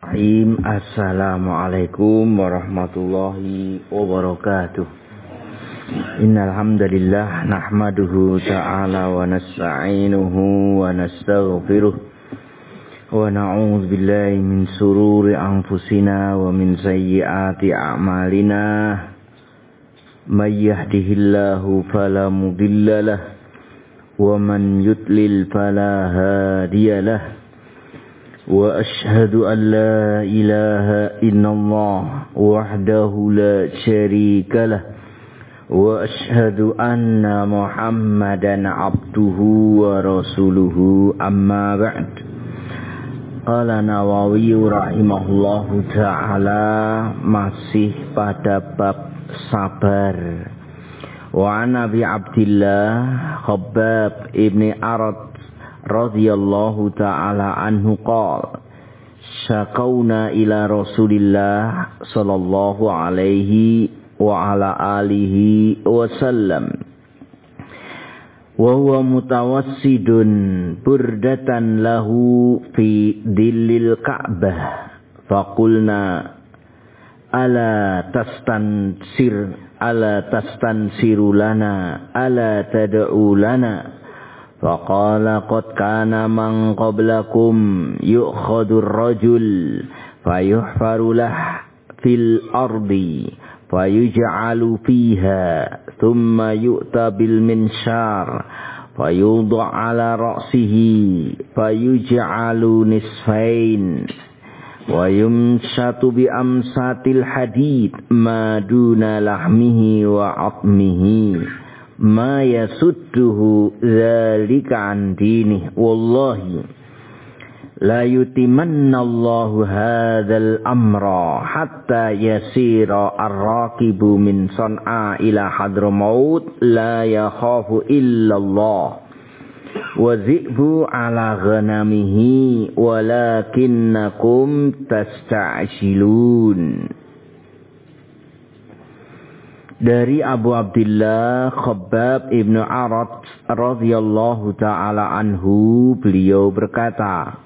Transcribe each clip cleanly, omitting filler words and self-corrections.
Assalamualaikum warahmatullahi wabarakatuh. Innal hamdalillah nahmaduhu ta'ala wa nasta'inuhu wa nastaghfiruh wa na'udzu billahi min sururi anfusina wa min sayyiati a'malina. May yahdihillahu fala mudhillalah wa man yudlil fala hadiyalah. Wa ashhadu an la ilaha illallah wahdahu la syarikalah wa ashhadu anna Muhammadan abduhu wa rasuluhu amma ba'd. Qala Nawawi rahimahullahu ta'ala, masih pada bab sabar. Wa an Abi Abdillah Khabbab ibni Arad radhiyallahu ta'ala anhu qala syakawna ila Rasulillah sallallahu alaihi wa ala alihi wasallam wa huwa mutawassidun burdatan lahu fi dhillil Ka'bah faqulna ala tastansiru lana ala tad'u lana. Faqala qad kana man qablakum yu'khadur rajul fayuhfaru lah fil ardi fayuj'alu fiha thumma yu'ta bil minshar fayudha' ala ra'sihi fayuj'alu nisfain wa yumshatu bi amsatil hadid ma duna lahmihi wa 'atmihi ma yasudduhu dzalika an dinih. Wallahi la yutimanna Allahu hadzal amra hatta yasira ar-raqibu min San'a ila Hadramaut la yakhafu illa Allah wa dhi'bu ala ghanamihi walakinnakum tasta'jilun. Dari Abu Abdillah Khabbab ibnu Arad radhiyallahu ta'ala anhu, beliau berkata,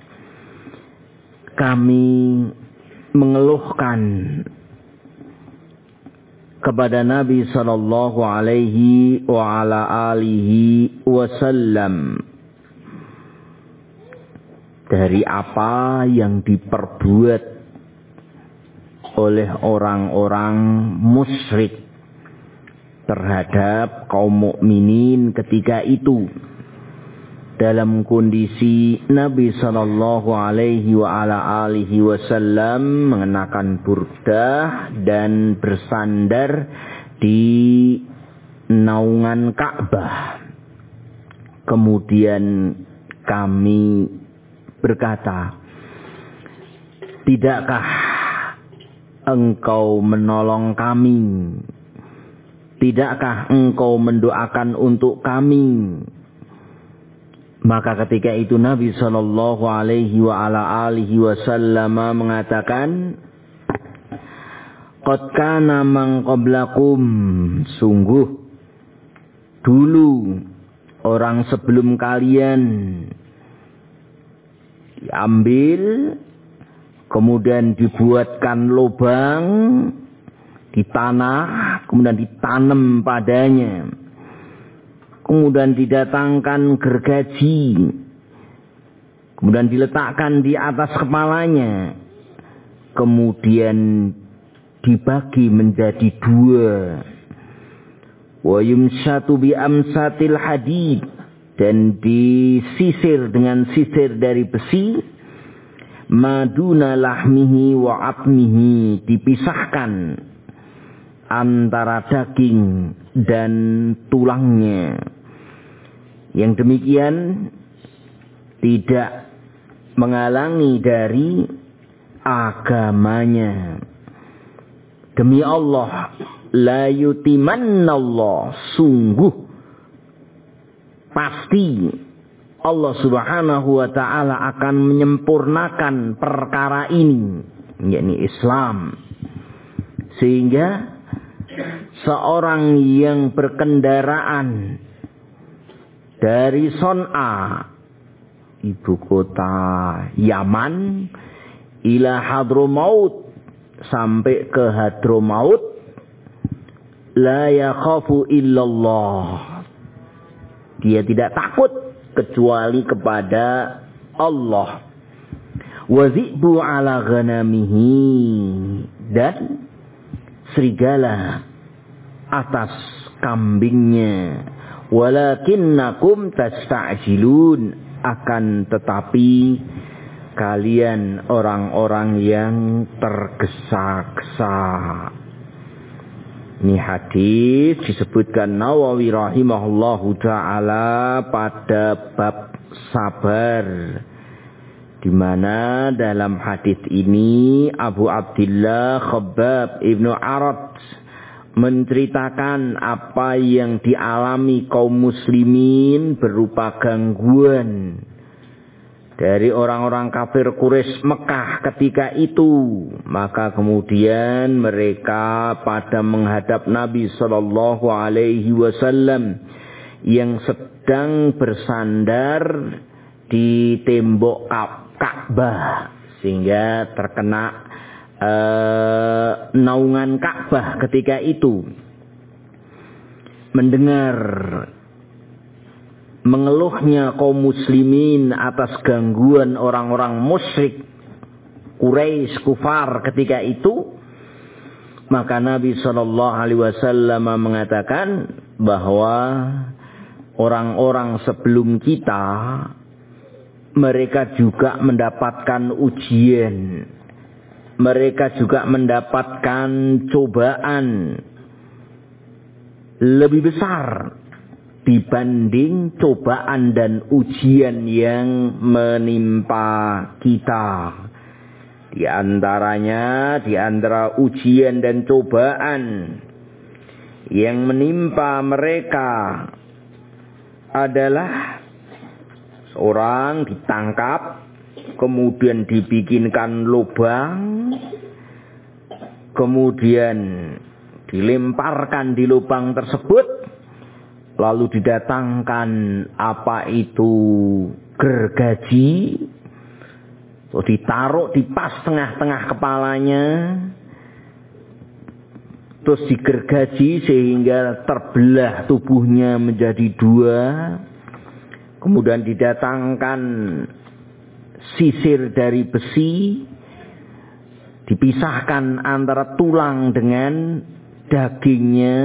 kami mengeluhkan kepada Nabi sallallahu alaihi wa ala alihi wasallam dari apa yang diperbuat oleh orang-orang musyrik terhadap kaum mukminin ketika itu, dalam kondisi Nabi sallallahu alaihi wa ala alihi wasallam mengenakan burdah dan bersandar di naungan Ka'bah. Kemudian kami berkata, tidakkah engkau menolong kami? Tidakkah engkau mendoakan untuk kami? Maka ketika itu Nabi sallallahu alaihi wa ala alihi wasallam mengatakan, qad kana man qablakum, sungguh dulu orang sebelum kalian diambil, kemudian dibuatkan lubang di tanah, kemudian ditanam padanya, kemudian didatangkan gergaji, kemudian diletakkan di atas kepalanya, kemudian dibagi menjadi dua, wa yumshatu bi amsatil hadid, dan disisir dengan sisir dari besi, maduna lahmihi wa 'atmihi, dipisahkan antara daging dan tulangnya. Yang demikian tidak menghalangi dari agamanya. Demi Allah, la yutimannallah, sungguh pasti Allah subhanahu wa ta'ala akan menyempurnakan perkara ini, yakni Islam, sehingga seorang yang berkendaraan dari Son'a, ibu kota Yaman, ila Hadramaut, sampai ke Hadramaut, la yakhafu illallah, dia tidak takut kecuali kepada Allah. Wa dhi'bu ala ghanamihi, dan serigala atas kambingnya. Walakinnakum tasta'jilun, akan tetapi kalian orang-orang yang tergesa-gesa. Ini hadis disebutkan Nawawi rahimahullahu ta'ala pada bab sabar, di mana dalam hadis ini Abu Abdillah Khabbab Ibnu Arad menceritakan apa yang dialami kaum muslimin berupa gangguan dari orang-orang kafir Quraisy Mekah ketika itu. Maka kemudian mereka pada menghadap Nabi sallallahu alaihi wasallam yang sedang bersandar di tembok Ka'bah, sehingga terkena naungan Ka'bah ketika itu. Mendengar mengeluhnya kaum muslimin atas gangguan orang-orang musyrik Quraisy kufar ketika itu, maka Nabi sallallahu alaihi wasallam mengatakan bahwa orang-orang sebelum kita, mereka juga mendapatkan ujian, mereka juga mendapatkan cobaan lebih besar dibanding cobaan dan ujian yang menimpa kita. Di antara ujian dan cobaan yang menimpa mereka adalah seorang ditangkap, kemudian dibikinkan lubang, kemudian dilemparkan di lubang tersebut, lalu didatangkan apa itu gergaji, ditaruh di pas tengah-tengah kepalanya, terus digergaji sehingga terbelah tubuhnya menjadi dua. Kemudian didatangkan sisir dari besi, dipisahkan antara tulang dengan dagingnya.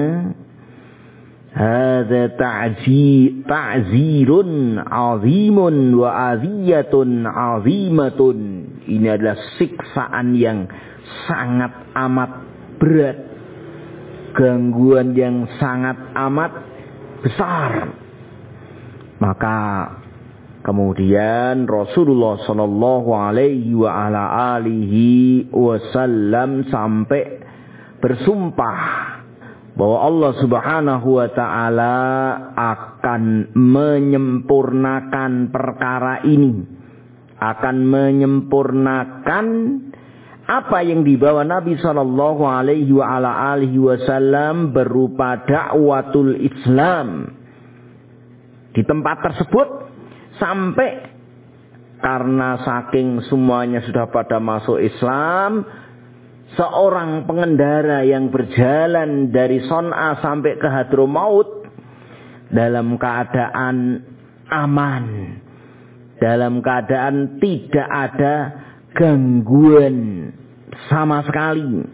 Hadza ta'zirun 'azimun wa aziyatun 'azimatun. Ini adalah siksaan yang sangat amat berat, gangguan yang sangat amat besar. Maka kemudian Rasulullah sallallahu alaihi wa ala alihi wasallam sampai bersumpah bahwa Allah Subhanahu wa taala akan menyempurnakan perkara ini, akan menyempurnakan apa yang dibawa Nabi sallallahu alaihi wa ala alihi wasallam berupa dakwatul Islam di tempat tersebut, sampai karena saking semuanya sudah pada masuk Islam, seorang pengendara yang berjalan dari Son'a sampai ke Hadramaut dalam keadaan aman, dalam keadaan tidak ada gangguan sama sekali.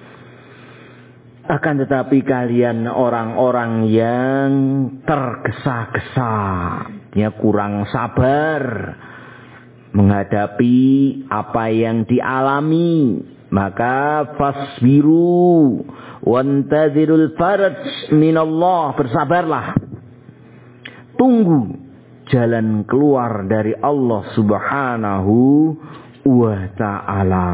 Akan tetapi kalian orang-orang yang tergesa-gesa, ya kurang sabar menghadapi apa yang dialami, maka fasbiru wantazirul faraj minallah, bersabarlah, tunggu jalan keluar dari Allah Subhanahu wa ta'ala.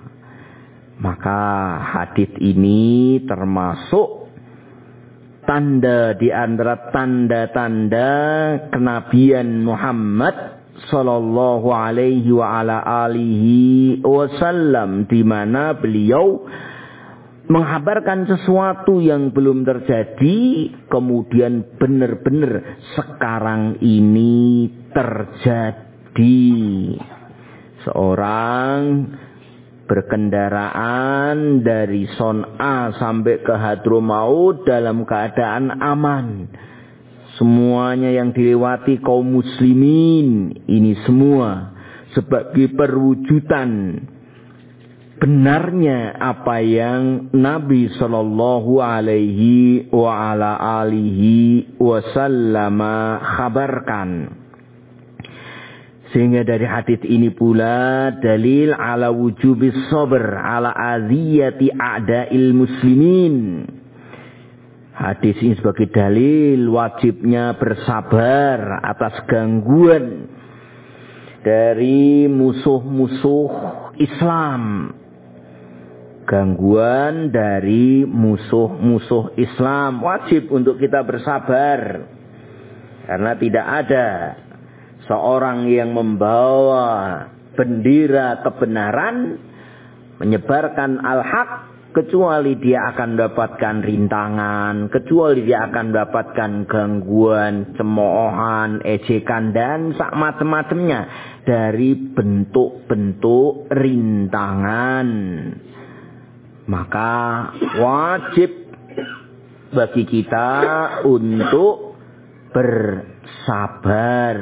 Maka hadis ini termasuk tanda di antara tanda-tanda kenabian Muhammad sallallahu alaihi wa ala alihi wasallam, di mana beliau menghabarkan sesuatu yang belum terjadi, kemudian benar-benar sekarang ini terjadi. Seorang berkendaraan dari Son'a sampai ke Hadramaut dalam keadaan aman. Semuanya yang dilewati kaum muslimin, ini semua sebagai perwujudan benarnya apa yang Nabi Sallallahu Alaihi wa ala alihi wasallam khabarkan. Sehingga dari hadits ini pula dalil ala wujubis sabr ala aziyati a'da'il muslimin. Hadis ini sebagai dalil wajibnya bersabar atas gangguan dari musuh-musuh Islam. Gangguan dari musuh-musuh Islam. Wajib untuk kita bersabar. Karena tidak ada seorang yang membawa bendera kebenaran, menyebarkan al-haq, kecuali dia akan mendapatkan rintangan, kecuali dia akan mendapatkan gangguan, cemoohan, ejekan, dan macam-macamnya dari bentuk-bentuk rintangan. Maka wajib bagi kita untuk bersabar.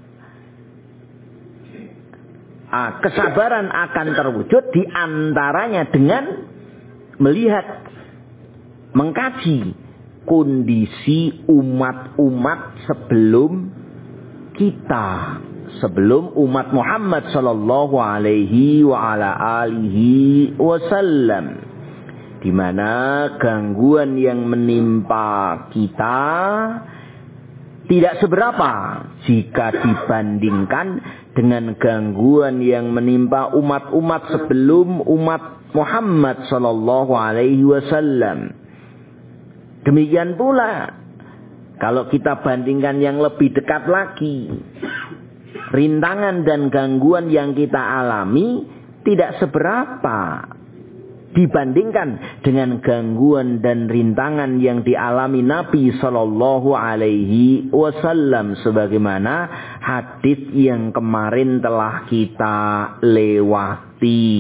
Kesabaran akan terwujud diantaranya dengan melihat, mengkaji kondisi umat-umat sebelum kita, sebelum umat Muhammad sallallahu alaihi wa ala alihi wasallam, di mana gangguan yang menimpa kita tidak seberapa jika dibandingkan dengan gangguan yang menimpa umat-umat sebelum umat Muhammad sallallahu alaihi wasallam. Demikian pula kalau kita bandingkan yang lebih dekat lagi, rintangan dan gangguan yang kita alami tidak seberapa dibandingkan dengan gangguan dan rintangan yang dialami Nabi sallallahu alaihi wasallam, sebagaimana hadis yang kemarin telah kita lewati.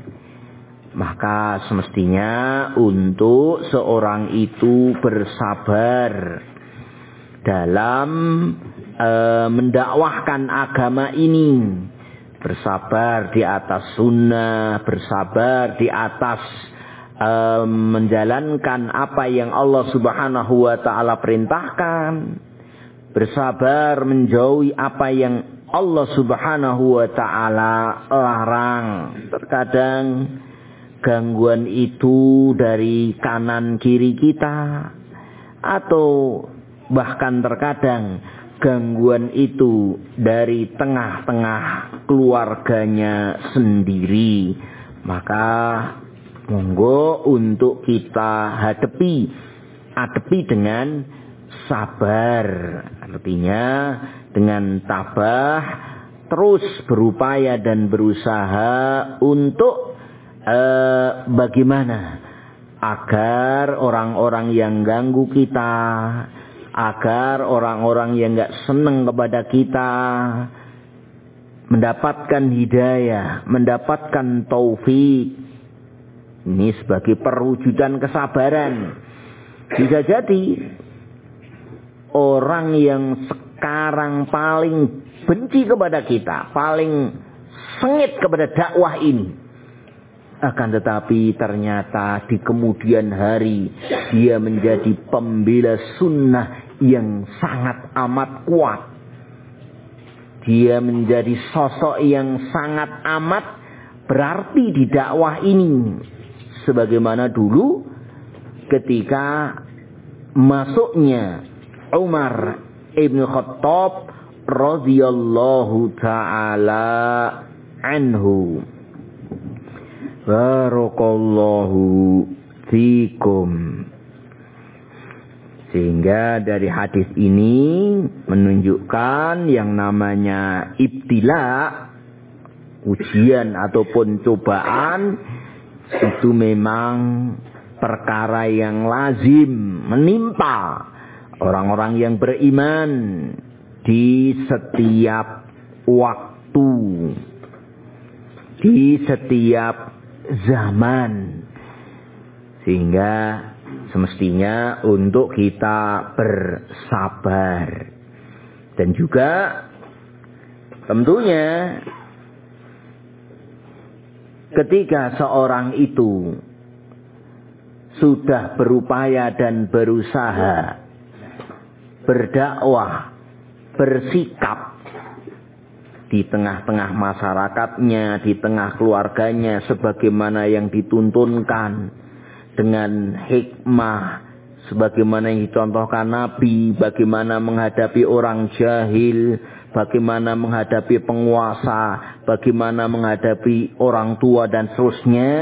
Maka semestinya untuk seorang itu bersabar dalam mendakwahkan agama ini, bersabar di atas sunnah, bersabar di atas menjalankan apa yang Allah Subhanahu wa ta'ala perintahkan, bersabar menjauhi apa yang Allah Subhanahu wa ta'ala larang. Terkadang gangguan itu dari kanan kiri kita, atau bahkan terkadang gangguan itu dari tengah-tengah keluarganya sendiri. Maka monggo untuk kita hadapi dengan sabar. Artinya dengan tabah terus berupaya dan berusaha untuk bagaimana agar orang-orang yang ganggu kita, agar orang-orang yang gak senang kepada kita mendapatkan hidayah, mendapatkan taufik. Ini sebagai perwujudan kesabaran. Bisa jadi orang yang sekarang paling benci kepada kita, paling sengit kepada dakwah ini, akan tetapi ternyata di kemudian hari dia menjadi pembela sunnah yang sangat amat kuat. Dia menjadi sosok yang sangat amat berarti di dakwah ini. Sebagaimana dulu ketika masuknya Umar ibn Khattab radhiyallahu ta'ala anhu. Barakallahu fikum. Sehingga dari hadis ini menunjukkan yang namanya ibtila, ujian ataupun cobaan, itu memang perkara yang lazim menimpa orang-orang yang beriman di setiap waktu, di setiap zaman. Sehingga semestinya untuk kita bersabar. Dan juga tentunya ketika seorang itu sudah berupaya dan berusaha berdakwah, bersikap di tengah-tengah masyarakatnya, di tengah keluarganya sebagaimana yang dituntunkan dengan hikmah, sebagaimana yang dicontohkan Nabi, bagaimana menghadapi orang jahil, bagaimana menghadapi penguasa, bagaimana menghadapi orang tua dan seterusnya,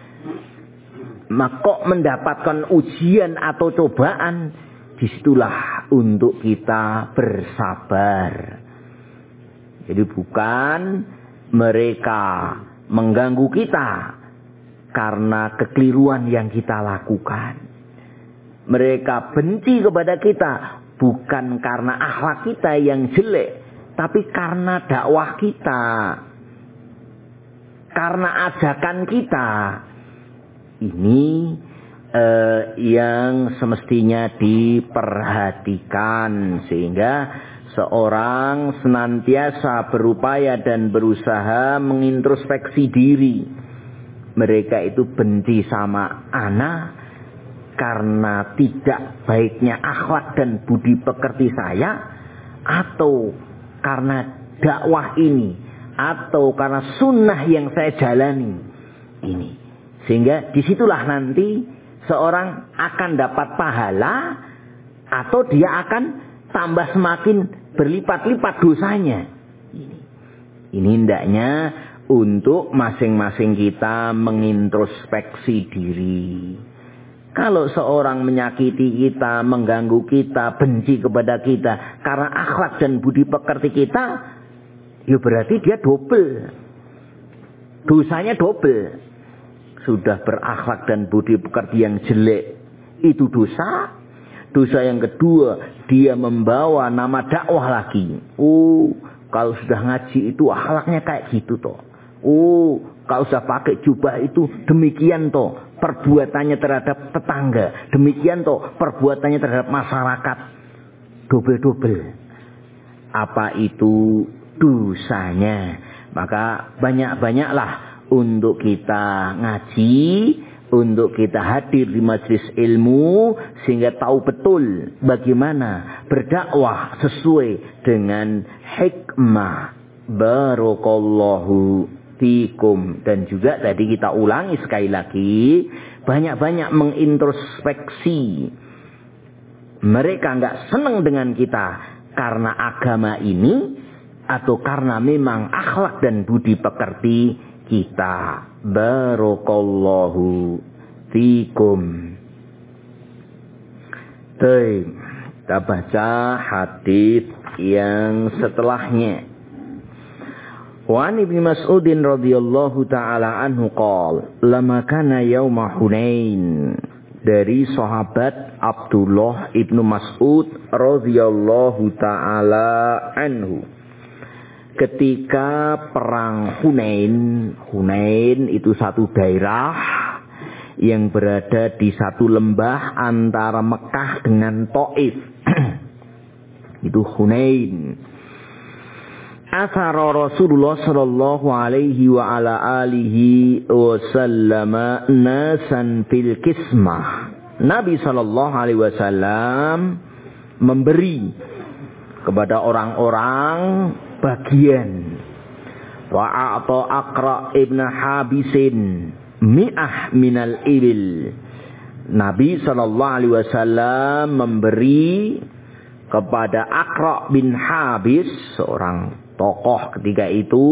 maka mendapatkan ujian atau cobaan, disitulah untuk kita bersabar. Jadi bukan mereka mengganggu kita karena kekeliruan yang kita lakukan. Mereka benci kepada kita bukan karena akhlak kita yang jelek, tapi karena dakwah kita, karena ajakan kita. Ini yang semestinya diperhatikan, sehingga seorang senantiasa berupaya dan berusaha mengintrospeksi diri. Mereka itu benci sama ana karena tidak baiknya akhlak dan budi pekerti saya, atau karena dakwah ini, atau karena sunnah yang saya jalani ini. Sehingga disitulah nanti seorang akan dapat pahala, atau dia akan tambah semakin berlipat-lipat dosanya. Ini hendaknya untuk masing-masing kita mengintrospeksi diri. Kalau seorang menyakiti kita, mengganggu kita, benci kepada kita karena akhlak dan budi pekerti kita, ya berarti dia double. Dosanya double. Sudah berakhlak dan budi pekerti yang jelek, itu dosa. Dosa yang kedua, dia membawa nama dakwah lagi. Oh, kalau sudah ngaji itu akhlaknya kayak gitu toh. Oh, kalau sudah pakai jubah itu demikian toh perbuatannya terhadap tetangga, demikian toh perbuatannya terhadap masyarakat. Double-double. Apa itu dosanya? Maka banyak-banyaklah untuk kita ngaji, untuk kita hadir di majelis ilmu, sehingga tahu betul bagaimana berdakwah sesuai dengan hikmah. Barakallahu fikum. Dan juga tadi kita ulangi sekali lagi, banyak-banyak mengintrospeksi. Mereka nggak senang dengan kita karena agama ini, atau karena memang akhlak dan budi pekerti kita. Barakallahu fikum. Baik, kita baca hadis yang setelahnya. Wa an Ibnu Mas'udin radhiyallahu taala anhu qala lama kana yauma Hunain, dari sahabat Abdullah Ibnu Mas'ud radhiyallahu taala anhu. Ketika perang Hunain, Hunain itu satu daerah yang berada di satu lembah antara Mekah dengan Taif. Itu Hunain. Asara Rasulullah sallallahu alaihi wa ala alihi wasallam nasan fil kismah. Nabi sallallahu alaihi wasallam memberi kepada orang-orang bagian. Wa'ata Aqra ibn Habisin mi'ah minal ibil. Nabi sallallahu alaihi wasallam memberi kepada Aqra bin Habis, seorang tokoh ketika itu,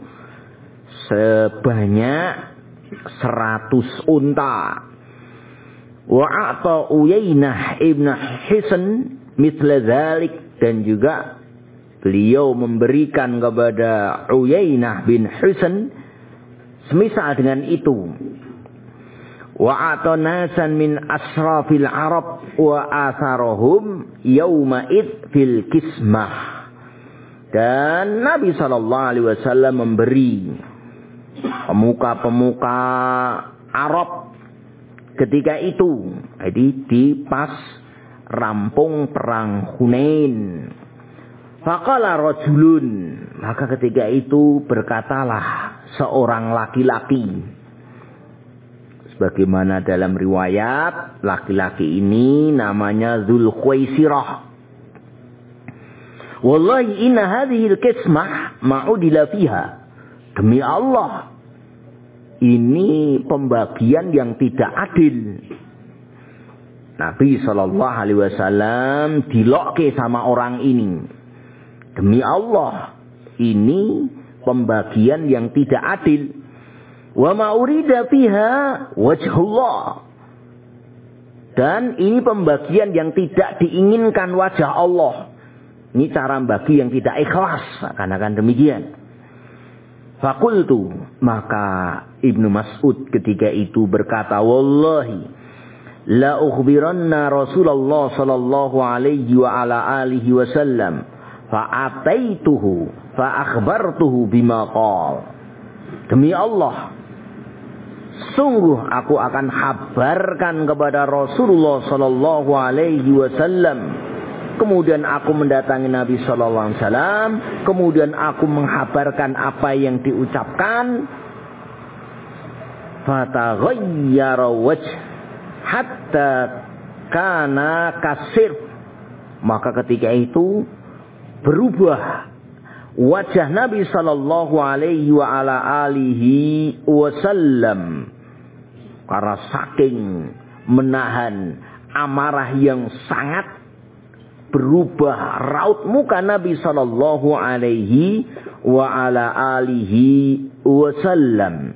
sebanyak 100 unta. Wa'ata Uyainah ibn Hisn mithla dzalik, dan juga beliau memberikan kepada Uyainah bin Hisn semisal dengan itu. Wa atanasan min asrafil Arab wa atharahum yauma id fil kismah. Dan Nabi sallallahu alaihi wasallam memberi pemuka-pemuka Arab ketika itu. Jadi di pas rampung perang Hunain. Faqala rajulun, maka ketika itu berkatalah seorang laki-laki. Sebagaimana dalam riwayat, laki-laki ini namanya Dzulkhuwaisirah. Wallahi inna hadhil qismah ma'udila fiha. Demi Allah, ini pembagian yang tidak adil. Nabi SAW dilokke sama orang ini. Demi Allah, ini pembagian yang tidak adil. Wa ma urida fiha wajhullah. Dan ini pembagian yang tidak diinginkan wajah Allah. Ini cara bagi yang tidak ikhlas, akan demikian. Fakultu, maka Ibnu Mas'ud ketika itu berkata, wallahi la ukhbiranna Rasulullah sallallahu alaihi wa ala alihi wasallam fa'ataituhu fa'akhbartuhu bima qala. Demi Allah, sungguh aku akan habarkan kepada Rasulullah sallallahu alaihi wasallam. Kemudian aku mendatangi Nabi sallallahu alaihi wasallam, kemudian aku menghabarkan apa yang diucapkan. Fataghayyara wajh hatta kana kasir. Maka ketika itu berubah wajah Nabi sallallahu alaihi wa ala alihi wasallam karena saking menahan amarah yang sangat. Berubah raut muka Nabi sallallahu alaihi wa ala alihi wasallam.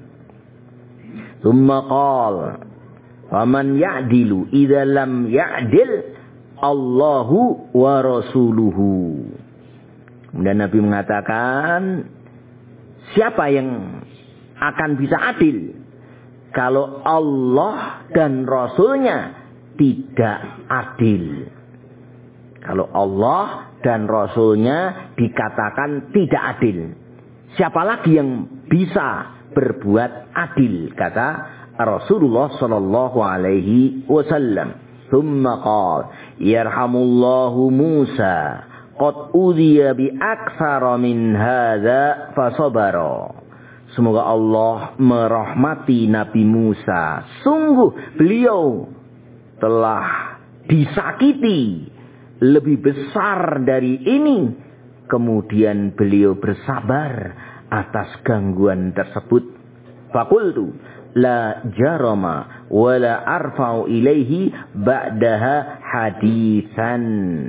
Tsumma qala faman ya'dilu idza lam ya'dil Allahu wa rasuluhu. Kemudian Nabi mengatakan, siapa yang akan bisa adil kalau Allah dan Rasulnya tidak adil? Kalau Allah dan Rasulnya dikatakan tidak adil, siapa lagi yang bisa berbuat adil? Kata Rasulullah sallallahu alaihi wasallam. Tsumma qala yarhamullahu Musa qad udhiya bi aktsara min hadza fasabara. Semoga Allah merahmati Nabi Musa. Sungguh beliau telah disakiti lebih besar dari ini. Kemudian beliau bersabar atas gangguan tersebut. Fakultu la jarama wala arfa'u ilaihi ba'daha hadisan.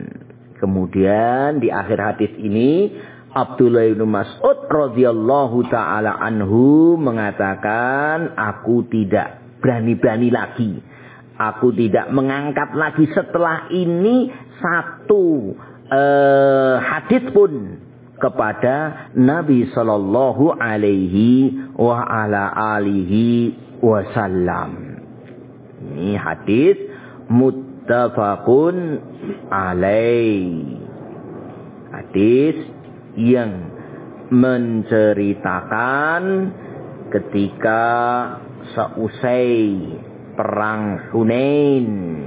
Kemudian di akhir hadis ini Abdullah bin Mas'ud radhiyallahu taala anhu mengatakan, aku tidak berani-berani lagi. Aku tidak mengangkat lagi setelah ini satu hadis pun kepada Nabi sallallahu alaihi wa ala alihi wasallam. Ini hadis muttafaqun alaih. Hadis yang menceritakan ketika seusai perang Hunain,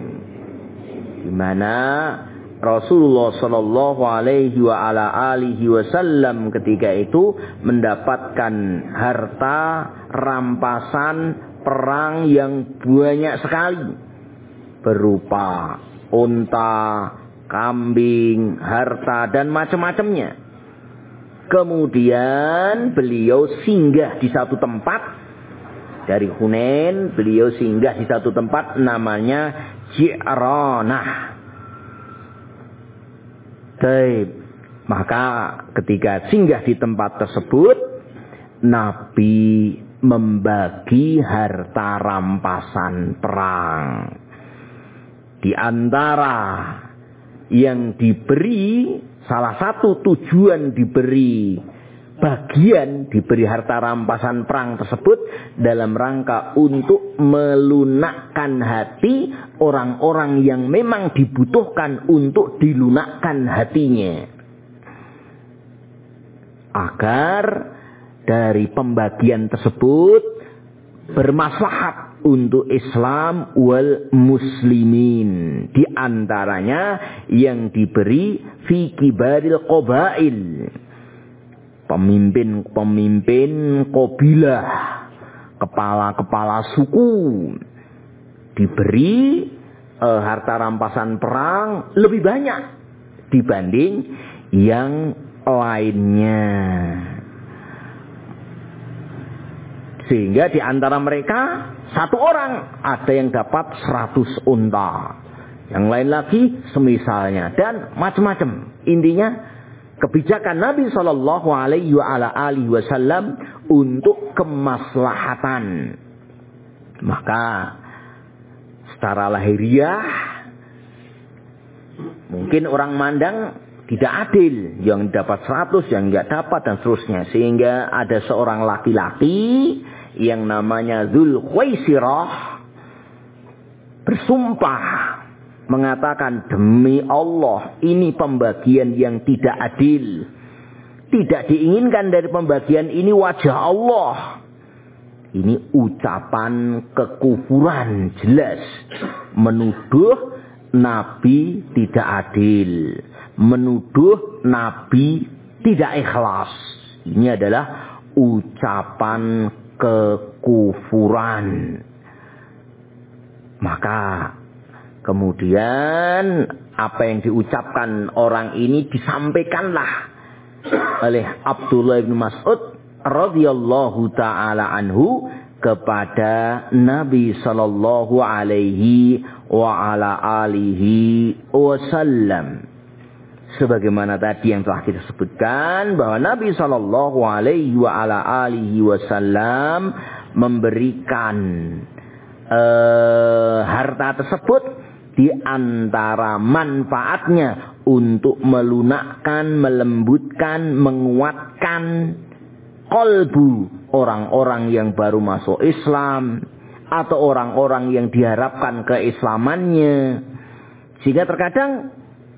di mana Rasulullah sallallahu alaihi wa ala alihi wasallam ketika itu mendapatkan harta rampasan perang yang banyak sekali, berupa unta, kambing, harta dan macam-macamnya. Kemudian beliau singgah di satu tempat. Dari Hunain beliau singgah di satu tempat namanya Ji'ranah. Baik, maka ketika singgah di tempat tersebut, Nabi membagi harta rampasan perang. Di antara yang diberi, salah satu tujuan diberi harta rampasan perang tersebut dalam rangka untuk melunakkan hati orang-orang yang memang dibutuhkan untuk dilunakkan hatinya, agar dari pembagian tersebut bermaslahat untuk Islam wal muslimin. Di antaranya yang diberi fi kibaril qabail, pemimpin-pemimpin kabilah, kepala-kepala suku, diberi harta rampasan perang lebih banyak dibanding yang lainnya. Sehingga di antara mereka satu orang ada yang dapat 100 unta, yang lain lagi semisalnya, dan macam-macam. Intinya kebijakan Nabi Shallallahu Alaihi Wasallam untuk kemaslahatan. Maka secara lahiriah mungkin orang mandang tidak adil, yang dapat 100, yang enggak dapat, dan seterusnya. Sehingga ada seorang laki-laki yang namanya Dzul Khuwaisirah bersumpah mengatakan, demi Allah ini pembagian yang tidak adil. Tidak diinginkan dari pembagian ini wajah Allah. Ini ucapan kekufuran jelas, menuduh Nabi tidak adil, menuduh Nabi tidak ikhlas. Ini adalah ucapan kekufuran. Maka kemudian apa yang diucapkan orang ini disampaikanlah oleh Abdullah bin Mas'ud radhiyallahu taala anhu kepada Nabi sallallahu alaihi wa ala alihi wasallam. Sebagaimana tadi yang telah kita sebutkan bahwa Nabi sallallahu alaihi wa ala alihi wasallam memberikan harta tersebut di antara manfaatnya untuk melunakkan, melembutkan, menguatkan qalbu orang-orang yang baru masuk Islam atau orang-orang yang diharapkan keislamannya. Sehingga terkadang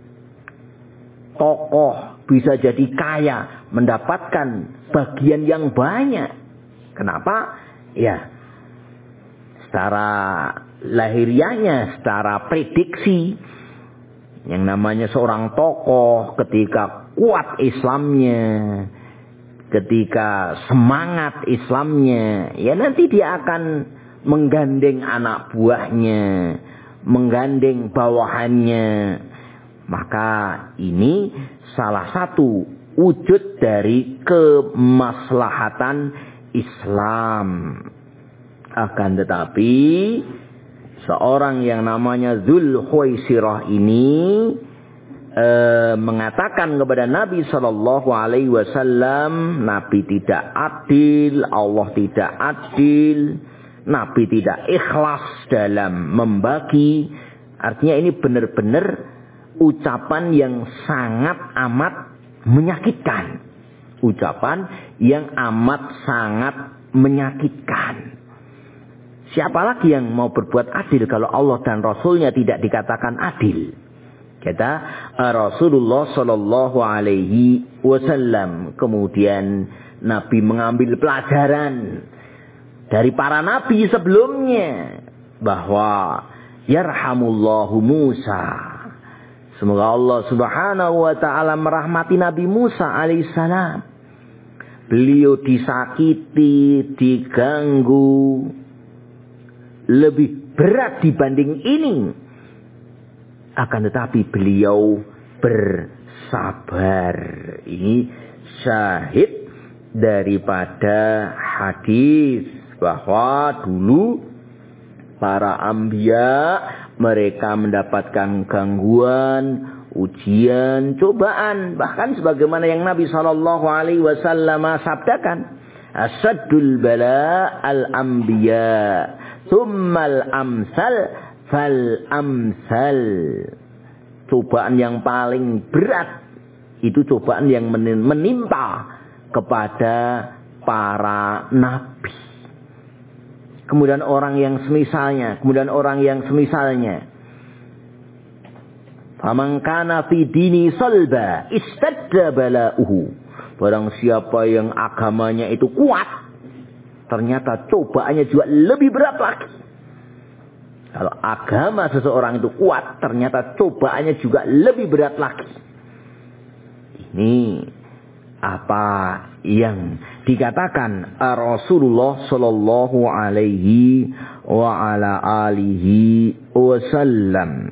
tokoh bisa jadi kaya, mendapatkan bagian yang banyak. Kenapa? Ya, secara lahiriahnya, secara prediksi, yang namanya seorang tokoh ketika kuat Islamnya, ketika semangat Islamnya, ya nanti dia akan menggandeng anak buahnya, menggandeng bawahannya. Maka ini salah satu wujud dari kemaslahatan Islam. Akan tetapi seorang yang namanya Dzul Khuwaisirah ini mengatakan kepada Nabi Shallallahu Alaihi Wasallam, Nabi tidak adil, Allah tidak adil, Nabi tidak ikhlas dalam membagi. Artinya ini benar-benar ucapan yang sangat amat menyakitkan. Ucapan yang amat sangat menyakitkan. Siapa lagi yang mau berbuat adil kalau Allah dan Rasulnya tidak dikatakan adil? Kata Rasulullah Sallallahu Alaihi Wasallam. Kemudian Nabi mengambil pelajaran dari para nabi sebelumnya, bahwa yarhamullahu Musa, semoga Allah Subhanahu wa taala merahmati Nabi Musa alaihissalam. Beliau disakiti, diganggu lebih berat dibanding ini. Akan tetapi beliau bersabar. Ini syahid daripada hadis bahwa dulu para anbiya mereka mendapatkan gangguan, ujian, cobaan. Bahkan sebagaimana yang Nabi Shallallahu Alaihi Wasallam sabdakan, asaddul bala al anbiya, tsummal amsal fal amsal. Cobaan yang paling berat itu cobaan yang menimpa kepada para nabi. Kemudian orang yang semisalnya, Faman kana fi dini salba istadda bala'uhu Barang siapa yang agamanya itu kuat, ternyata cobaannya juga lebih berat lagi. Kalau agama seseorang itu kuat, ternyata cobaannya juga lebih berat lagi. Ini apa yang dikatakan Rasulullah Shallallahu Alaihi wa ala alihi wasallam.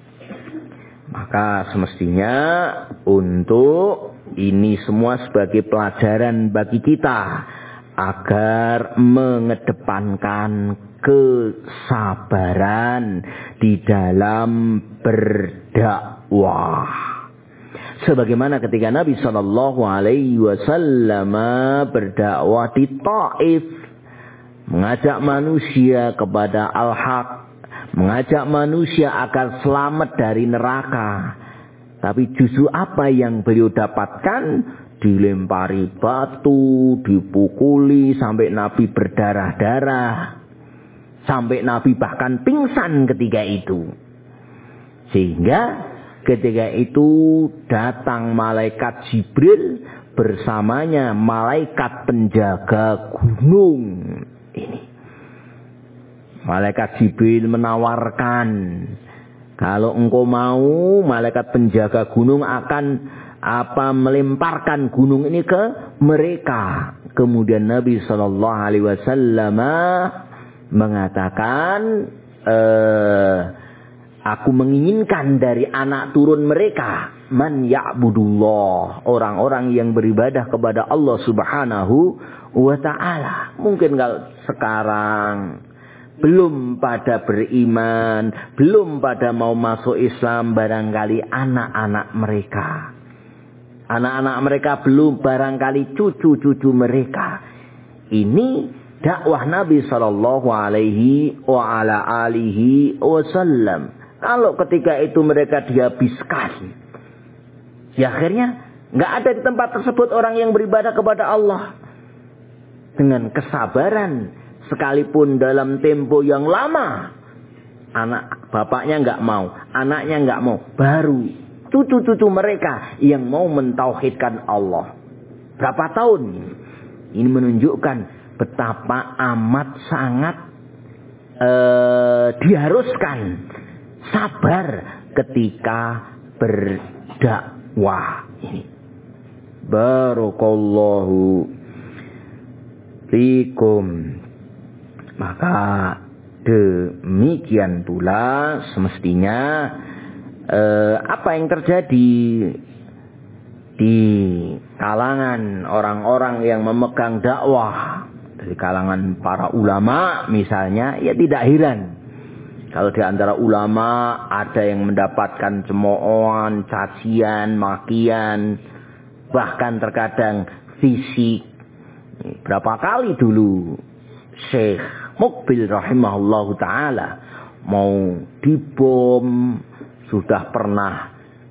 Maka semestinya untuk ini semua sebagai pelajaran bagi kita agar mengedepankan kesabaran di dalam berdakwah. Sebagaimana ketika Nabi Shallallahu Alaihi Wasallam berdakwah di Taif, mengajak manusia kepada al-haq, mengajak manusia agar selamat dari neraka. Tapi justru apa yang beliau dapatkan? Dilempari batu, dipukuli sampai Nabi berdarah-darah, sampai Nabi bahkan pingsan ketika itu. Sehingga ketika itu datang malaikat Jibril bersamanya malaikat penjaga gunung ini. Malaikat Jibril menawarkan, kalau engkau mau, malaikat penjaga gunung akan melemparkan gunung ini ke mereka. Kemudian Nabi Shallallahu Alaihi Wasallam mengatakan, aku menginginkan dari anak turun mereka man ya'budullah, orang-orang yang beribadah kepada Allah Subhanahu wa ta'ala. Mungkin kalau sekarang belum pada beriman, belum pada mau masuk Islam, barangkali anak-anak mereka. Anak-anak mereka belum, barangkali cucu-cucu mereka. Ini dakwah Nabi Sallallahu Alaihi wa ala alihi wasallam. Kalau ketika itu mereka dihabiskan, ya akhirnya nggak ada di tempat tersebut orang yang beribadah kepada Allah. Dengan kesabaran, sekalipun dalam tempo yang lama, anak bapaknya nggak mau, anaknya nggak mau, baru cucu-cucu mereka yang mau mentauhidkan Allah. Berapa tahun? Ini menunjukkan betapa amat sangat diharuskan sabar ketika berdakwah ini. Barakallahu fikum. Maka demikian pula semestinya apa yang terjadi di kalangan orang-orang yang memegang dakwah, dari kalangan para ulama misalnya, ya tidak heran kalau di antara ulama ada yang mendapatkan cemoohan, cacian, makian, bahkan terkadang fisik. Berapa kali dulu Syekh Muqbil rahimahullahu ta'ala mau dibom, sudah pernah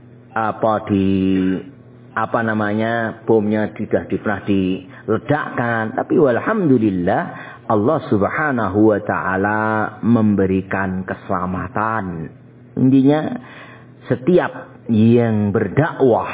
bomnya sudah pernah diledakkan, tapi walhamdulillah Allah Subhanahu wa ta'ala memberikan keselamatan. Intinya setiap yang berdakwah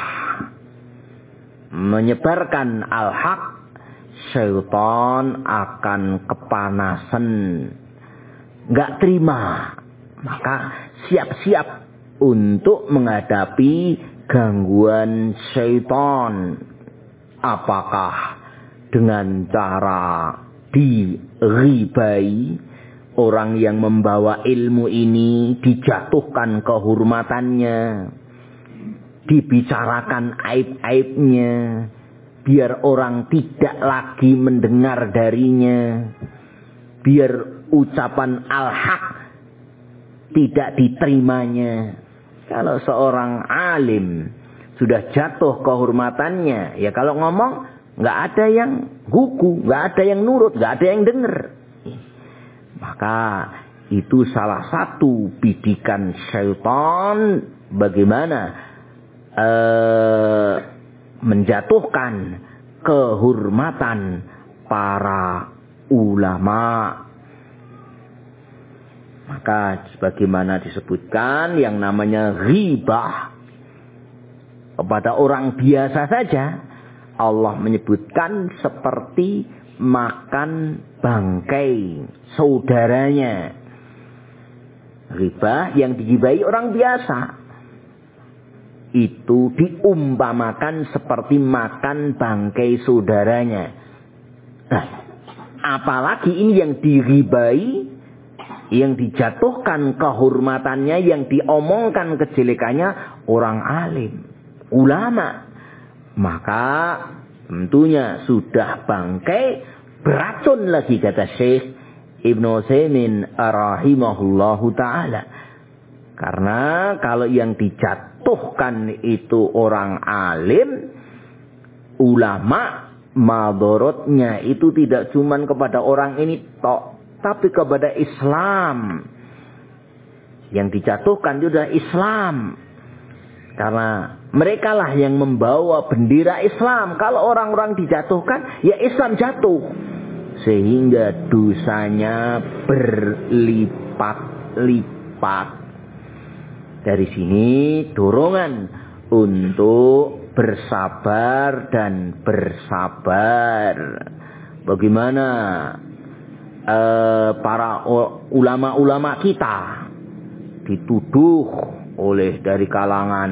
menyebarkan al-haq, syaitan akan kepanasan, gak terima. Maka siap-siap untuk menghadapi gangguan syaitan. Apakah dengan cara dighibai, orang yang membawa ilmu ini dijatuhkan kehormatannya, dibicarakan aib-aibnya, biar orang tidak lagi mendengar darinya, biar ucapan al-haq tidak diterimanya. Kalau seorang alim sudah jatuh kehormatannya, ya kalau ngomong nggak ada yang gugu, nggak ada yang nurut, nggak ada yang dengar. Maka itu salah satu bidikan syaitan bagaimana menjatuhkan kehormatan para ulama. Maka sebagaimana disebutkan, yang namanya ghibah kepada orang biasa saja, Allah menyebutkan seperti makan bangkai saudaranya. Riba yang digibahi orang biasa itu diumpamakan seperti makan bangkai saudaranya. Nah, apalagi ini yang diribai, yang dijatuhkan kehormatannya, yang diomongkan kejelekannya orang alim, ulama. Maka tentunya sudah bangkai beracun lagi, kata Syekh Ibnu Utsaimin rahimahullahu ta'ala. Karena kalau yang dijatuhkan itu orang alim, ulama, madorotnya itu tidak cuma kepada orang ini tok, tapi kepada Islam. Yang dijatuhkan juga Islam. Karena mereka lah yang membawa bendera Islam. Kalau orang-orang dijatuhkan, ya Islam jatuh. Sehingga dosanya berlipat-lipat. Dari sini dorongan untuk bersabar dan bersabar. Bagaimana para ulama-ulama kita dituduh oleh dari kalangan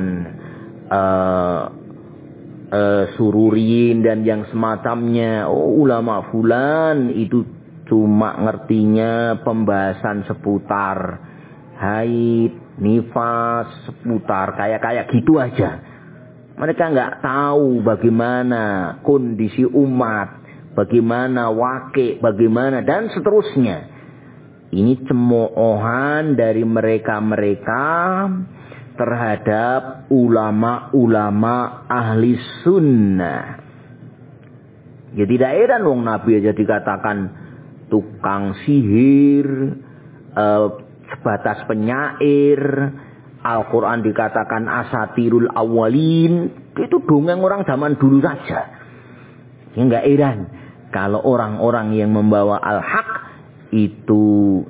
sururiyin dan yang semacamnya. Oh, ulama fulan itu cuma ngertinya pembahasan seputar haid, nifas, seputar kayak gitu aja. Mereka nggak tahu bagaimana kondisi umat, bagaimana wakil, bagaimana dan seterusnya. Ini cemoohan dari mereka-mereka terhadap ulama-ulama ahli sunnah. Ya tidak heran wong Nabi aja dikatakan tukang sihir, sebatas penyair. Al-Quran dikatakan asatirul awalin. Itu dongeng orang zaman dulu saja. Ya enggak heran kalau orang-orang yang membawa al-haq itu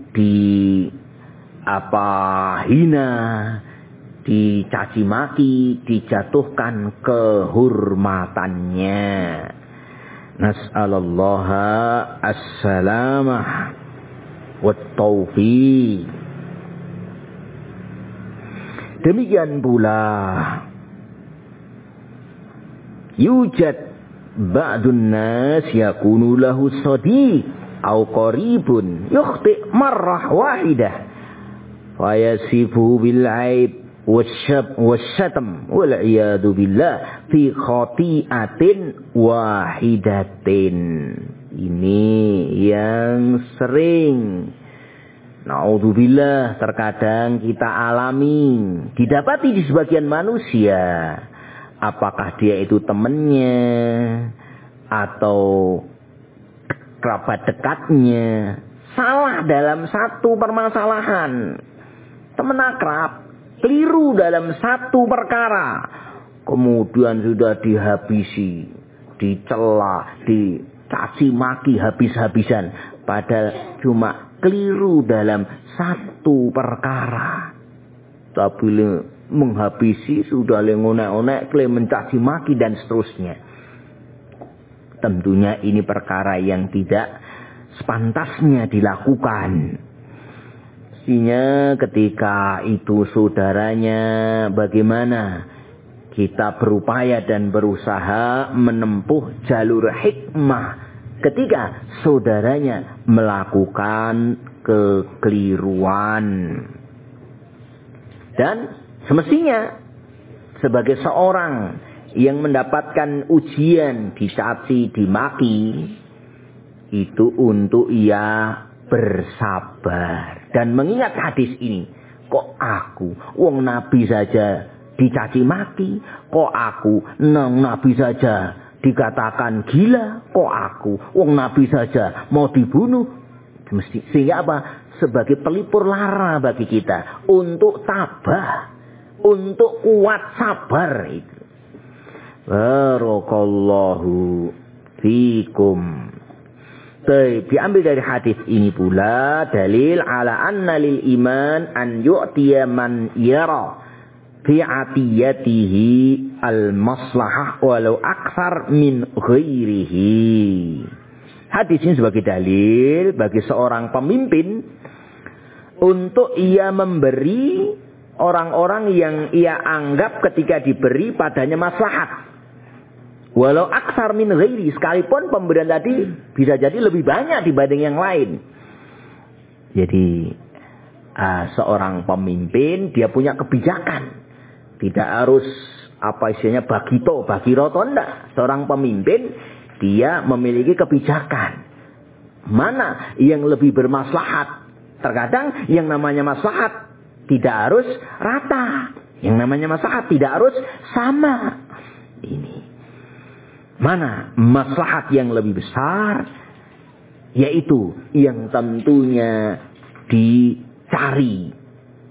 hina, dicaci maki, dijatuhkan kehormatannya. Nas'alallaha as-salamah wa taufiq. Demikian pula yujad ba'dun nas yakunu lahu sadiq au qaribun yukhti marrah wahidah fayasifu bil aib wasyatam wal iyadu billah fi khati'atin wahidatin. Ini yang sering, naudzubillah, terkadang kita alami, didapati di sebagian manusia. Apakah dia itu temannya atau kerabat dekatnya salah dalam satu permasalahan, teman akrab keliru dalam satu perkara, kemudian sudah dihabisi, dicela, dicaci maki habis-habisan, padahal cuma keliru dalam satu perkara. Tapi menghabisi sudah ngonek-ngonek, mencaci maki dan seterusnya. Tentunya ini perkara yang tidak sepantasnya dilakukan. Mestinya ketika itu saudaranya, bagaimana kita berupaya dan berusaha menempuh jalur hikmah ketika saudaranya melakukan kekeliruan. Dan semestinya sebagai seorang yang mendapatkan ujian, dicaci, dimaki, itu untuk ia bersabar dan mengingat hadis ini. Kok aku, wong Nabi saja dicaci maki, kok aku, Nabi saja dikatakan gila, kok aku, wong Nabi saja mau dibunuh. Sehingga apa? Sebagai pelipur lara bagi kita untuk tabah, untuk kuat sabar itu. Barakallahu fikum. Diambil dari hadis ini pula dalil ala anna lil iman an yu'tiya man yara fi atiyatihi al-maslahah walau aktsar min ghairihi. Hadis ini sebagai dalil bagi seorang pemimpin untuk ia memberi orang-orang yang ia anggap ketika diberi padanya maslahat. Walau aktsar min ghairi, sekalipun pemberian tadi bisa jadi lebih banyak dibanding yang lain. Jadi seorang pemimpin dia punya kebijakan. Tidak harus bagi roto, enggak. Seorang pemimpin dia memiliki kebijakan. Mana yang lebih bermaslahat? Terkadang yang namanya maslahat tidak harus rata. Yang namanya maslahat tidak harus sama. Ini. Mana maslahat yang lebih besar? Yaitu yang tentunya dicari.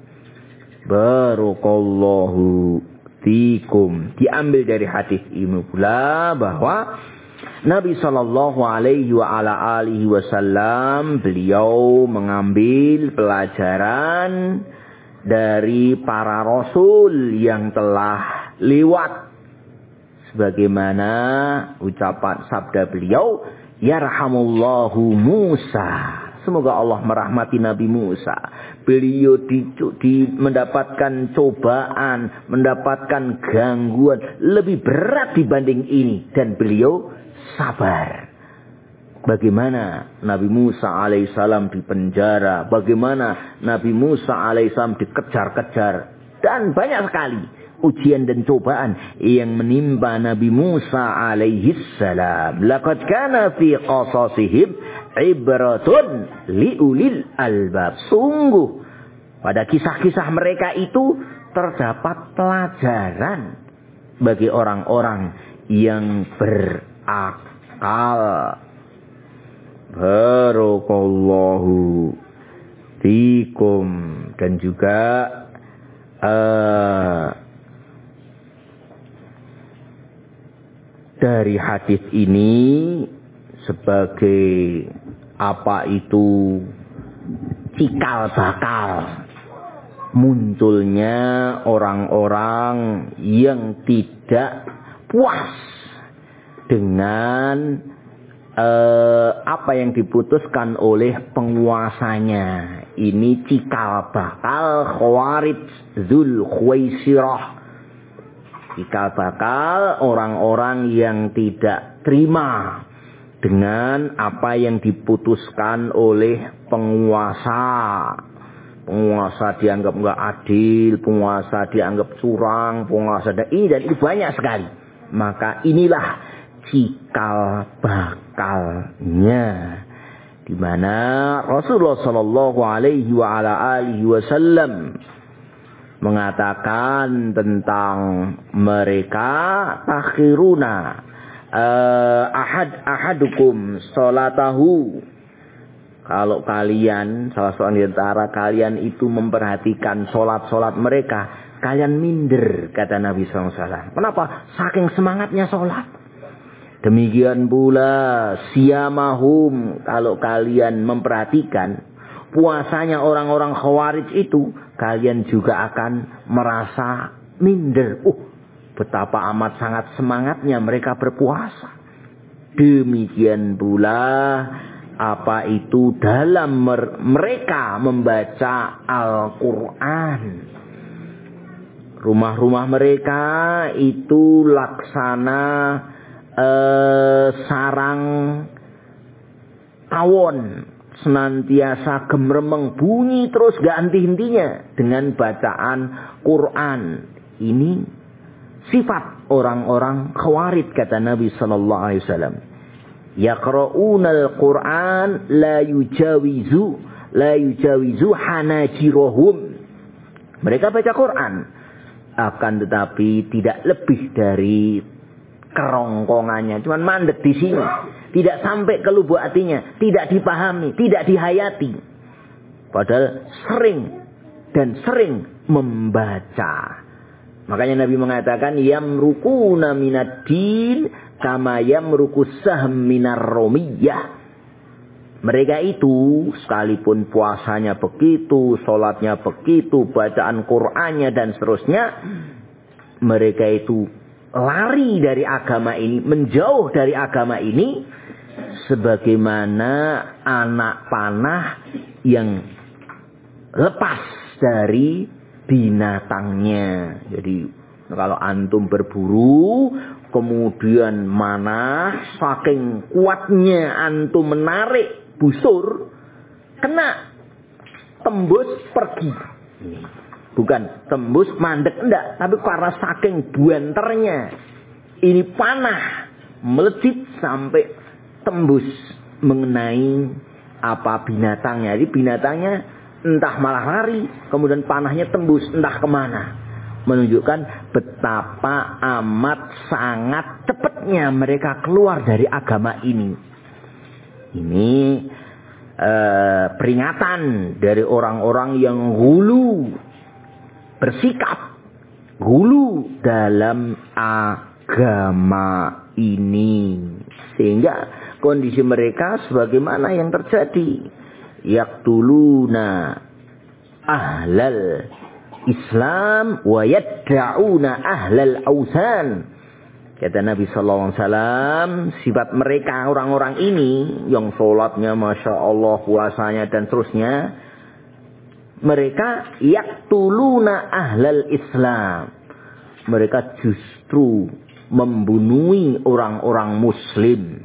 Barakallahu fikum. Diambil dari hadis ini pula bahwa Nabi sallallahu alaihi wasallam beliau mengambil pelajaran dari para rasul yang telah lewat, sebagaimana ucapan sabda beliau, yarhamullahu Musa, semoga Allah merahmati Nabi Musa. Beliau mendapatkan cobaan, mendapatkan gangguan lebih berat dibanding ini, dan beliau sabar. Bagaimana Nabi Musa alaihissalam dipenjara, bagaimana Nabi Musa alaihissalam dikejar-kejar, dan banyak sekali ujian dan cobaan yang menimpa Nabi Musa alaihissalam. Laqad kana fi qasasihim ibratun liulil albab. Sungguh pada kisah-kisah mereka itu terdapat pelajaran bagi orang-orang yang berakal. Barakallahu fikum. Dan juga dari hadis ini sebagai cikal bakal munculnya orang-orang yang tidak puas dengan apa yang diputuskan oleh penguasanya. Ini cikal bakal Khawarij Dzul Khuwaisirah. Cikal bakal orang-orang yang tidak terima dengan apa yang diputuskan oleh penguasa. Penguasa dianggap enggak adil, penguasa dianggap curang, penguasa ini dan itu banyak sekali. Maka inilah cikal bakalnya, di mana Rasulullah Shallallahu Alaihi Wasallam mengatakan tentang mereka, takhiruna ahadukum salatahu. Kalau kalian, salah seorang di antara kalian itu memperhatikan solat mereka, kalian minder, kata Nabi SAW. Kenapa? Saking semangatnya solat. Demikian pula siyamahum, kalau kalian memperhatikan puasanya orang-orang Khawarij itu, kalian juga akan merasa minder. Betapa amat sangat semangatnya mereka berpuasa. Demikian pula apa itu dalam mereka membaca Al-Quran. Rumah-rumah mereka itu laksana sarang tawon, senantiasa gemeremeng, bunyi terus gak henti-hentinya dengan bacaan Quran. Ini sifat orang-orang Khawarij, kata Nabi sallallahu alaihi wasallam. Yaqra'unal Qur'an la yujawizu hanajirahum. Mereka baca Quran, akan tetapi tidak lebih dari kerongkongannya, cuman mandek di sini, tidak sampai ke lubuk hatinya, tidak dipahami, tidak dihayati. Padahal sering membaca. Makanya Nabi mengatakan yamrukuna minad din kama yamruku sahm minar romiyah. Mereka itu sekalipun puasanya begitu, sholatnya begitu, bacaan Qur'annya dan seterusnya, mereka itu lari dari agama ini, menjauh dari agama ini, sebagaimana anak panah yang lepas dari binatangnya. Jadi kalau antum berburu, kemudian mana saking kuatnya antum menarik busur, kena, tembus pergi. Bukan tembus mandek, enggak, tapi karena saking buanternya ini panah melejit sampai tembus mengenai apa binatangnya. Jadi binatangnya entah malah lari, kemudian panahnya tembus entah kemana, menunjukkan betapa amat sangat cepatnya mereka keluar dari agama ini. Ini peringatan dari orang-orang yang hulu, bersikap hulu dalam agama ini, sehingga kondisi mereka sebagaimana yang terjadi, yaqtuluna ahlal Islam wa yad'una ahlal ausan. Kata Nabi sallallahu alaihi wasallam, sifat mereka orang-orang ini yang sholatnya masya Allah, puasanya dan seterusnya, mereka yaqtuluna ahlal Islam. Mereka justru membunuhi orang-orang Muslim.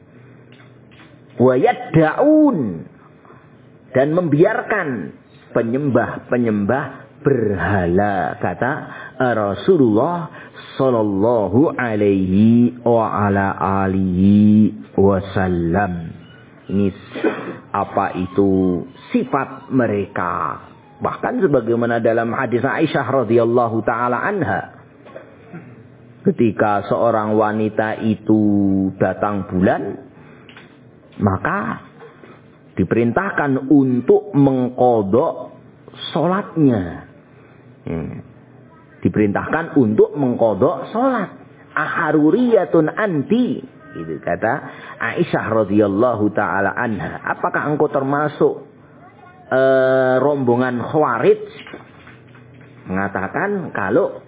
Wa yad'un, dan membiarkan penyembah-penyembah berhala, kata Rasulullah sallallahu alaihi wa ala alihi wasallam. Ini apa itu sifat mereka. Bahkan sebagaimana dalam hadis Aisyah radhiyallahu taala anha, ketika seorang wanita itu datang bulan, maka diperintahkan untuk mengqadha salatnya. Diperintahkan untuk mengqadha salat. Aharuriyatun anti, itu kata Aisyah radhiyallahu taala anha. Apakah engkau termasuk rombongan Khawarij? Mengatakan kalau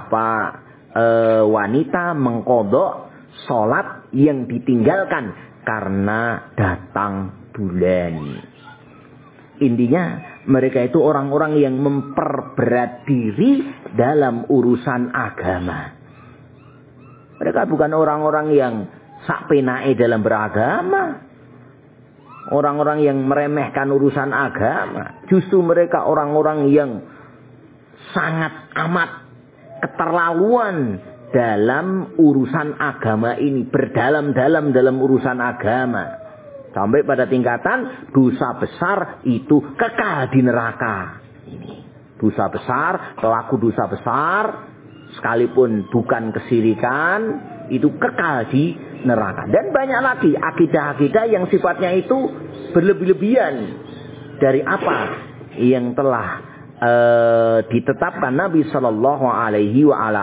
wanita mengqadha salat yang ditinggalkan karena datang bulan. Intinya mereka itu orang-orang yang memperberat diri dalam urusan agama. Mereka bukan orang-orang yang sak penake dalam beragama. Orang-orang yang meremehkan urusan agama. Justru mereka orang-orang yang sangat amat keterlaluan dalam urusan agama ini. Berdalam-dalam dalam urusan agama. Sampai pada tingkatan dosa besar itu kekal di neraka. Ini dosa besar, pelaku dosa besar, sekalipun bukan kesyirikan, itu kekal di neraka. Dan banyak lagi akidah-akidah yang sifatnya itu berlebih-lebihan dari apa yang telah ditetapkan Nabi Sallallahu Alaihi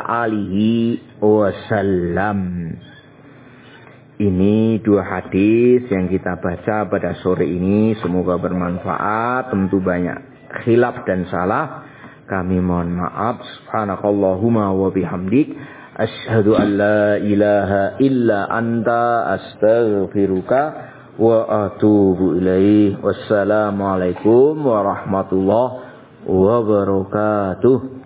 Wasallam. Ini dua hadis yang kita baca pada sore ini. Semoga bermanfaat. Tentu banyak khilaf dan salah. Kami mohon maaf. Subhanakallahumma wa bihamdik. Asyhadu an la ilaha illa anta astaghfiruka wa atubu ilaih. Wassalamualaikum warahmatullahi wabarakatuh.